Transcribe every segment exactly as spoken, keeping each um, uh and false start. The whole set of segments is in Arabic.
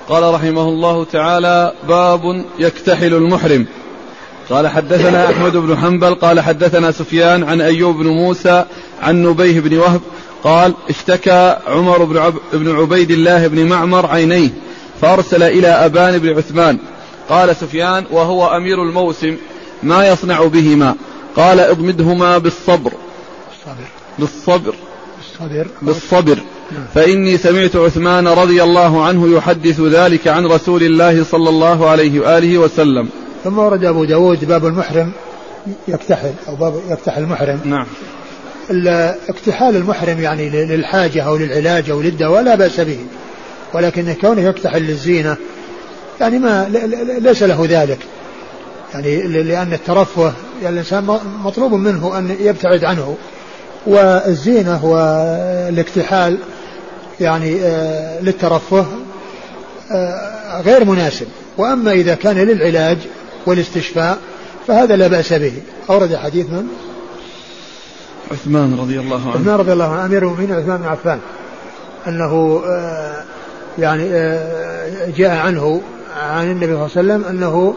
قال رحمه الله تعالى: باب يكتحل المحرم. قال حدثنا أحمد بن حنبل قال حدثنا سفيان عن أيوب بن موسى عن نبيه بن وهب قال: اشتكى عمر بن, عب بن عبيد الله بن معمر عينيه فأرسل إلى أبان بن عثمان. قال سفيان وهو أمير الموسم: ما يصنع بهما؟ قال: اضمدهما بالصبر بالصبر بالصبر, بالصبر فإني سمعت عثمان رضي الله عنه يحدث ذلك عن رسول الله صلى الله عليه وآله وسلم. ثم ورد أبو داود باب المحرم يكتحل أو باب يكتحل المحرم. نعم. اكتحال المحرم يعني للحاجة أو للعلاج أو للدواء لا بأس به، ولكن كونه يكتحل للزينة يعني ما ليس له ذلك، يعني لأن الترفه يعني الإنسان مطلوب منه أن يبتعد عنه، والزينة والاكتحال يعني للترفه غير مناسب. وأما إذا كان للعلاج والاستشفاء فهذا لا بأس به. أورد حديث من؟ عثمان رضي الله عنه. عثمان رضي الله عنه أمير المؤمنين عثمان بن عفان أنه يعني جاء عنه عن النبي صلى الله عليه وسلم أنه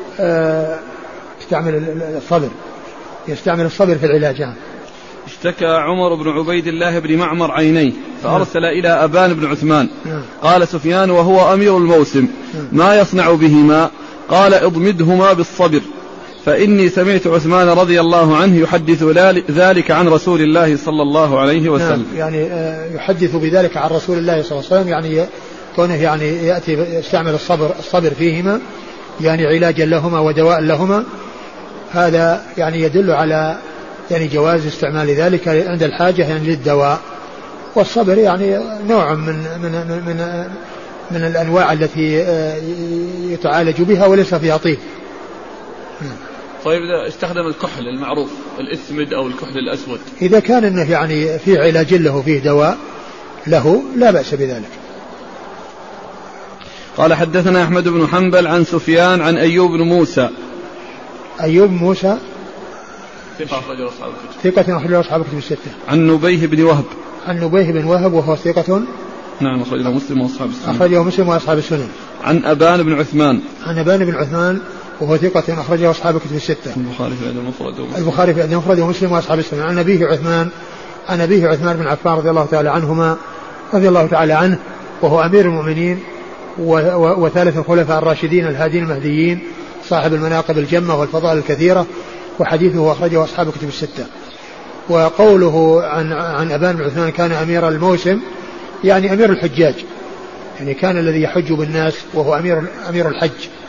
استعمل الصبر يستعمل الصبر في العلاج. اشتكى عمر بن عبيد الله بن معمر عينيه فأرسل إلى أبان بن عثمان. قال سفيان وهو أمير الموسم: ما يصنع بهما؟ قال: اضمدهما بالصبر فإني سمعت عثمان رضي الله عنه يحدث ذلك عن رسول الله صلى الله عليه وسلم. يعني يحدث بذلك عن رسول الله صلى الله عليه وسلم، يعني كونه يعني يأتي يستعمل الصبر الصبر فيهما يعني علاجا لهما ودواء لهما. هذا يعني يدل على يعني جواز استعمال ذلك عند الحاجة يعني للدواء. والصبر يعني نوع من من من من الأنواع التي يتعالج بها وليس فيها طيب. طيب إذا استخدم الكحل المعروف الإسمد أو الكحل الأسود، إذا كان إنه يعني في علاج له فيه دواء له لا بأس بذلك. قال حدثنا أحمد بن حنبل عن سفيان عن أيوب بن موسى. أيوب موسى ثقة أخرجه أصحاب الكتب. ثقة أخرجه أصحاب الكتب الستة. عن نبيه بن وهب. عن نبيه بن وهب وهو ثقة. نعم أخرجه مسلم وأصحاب السنن. أخرجه مسلم وأصحاب السنن. عن أبان بن عثمان. عن أبان بن عثمان وهو ثقة أخرجه أصحاب الكتب الستة. البخاري في الأدب المفرد. البخاري في الأدب المفرد ومسلم وأصحاب السنن. عن أبيه عثمان عن أبيه عثمان بن عفان رضي الله تعالى عنهما رضي الله تعالى عنه وهو أمير المؤمنين وثالث الخلفاء الراشدين الهادين المهديين صاحب المناقب الجمة والفضائل الكثيرة، وحديثه أخرجه أصحاب الكتب الستة. وقوله عن عن أبان بن عثمان كان أمير الموسم يعني أمير الحجاج، يعني كان الذي يحج بالناس وهو أمير أمير الحج.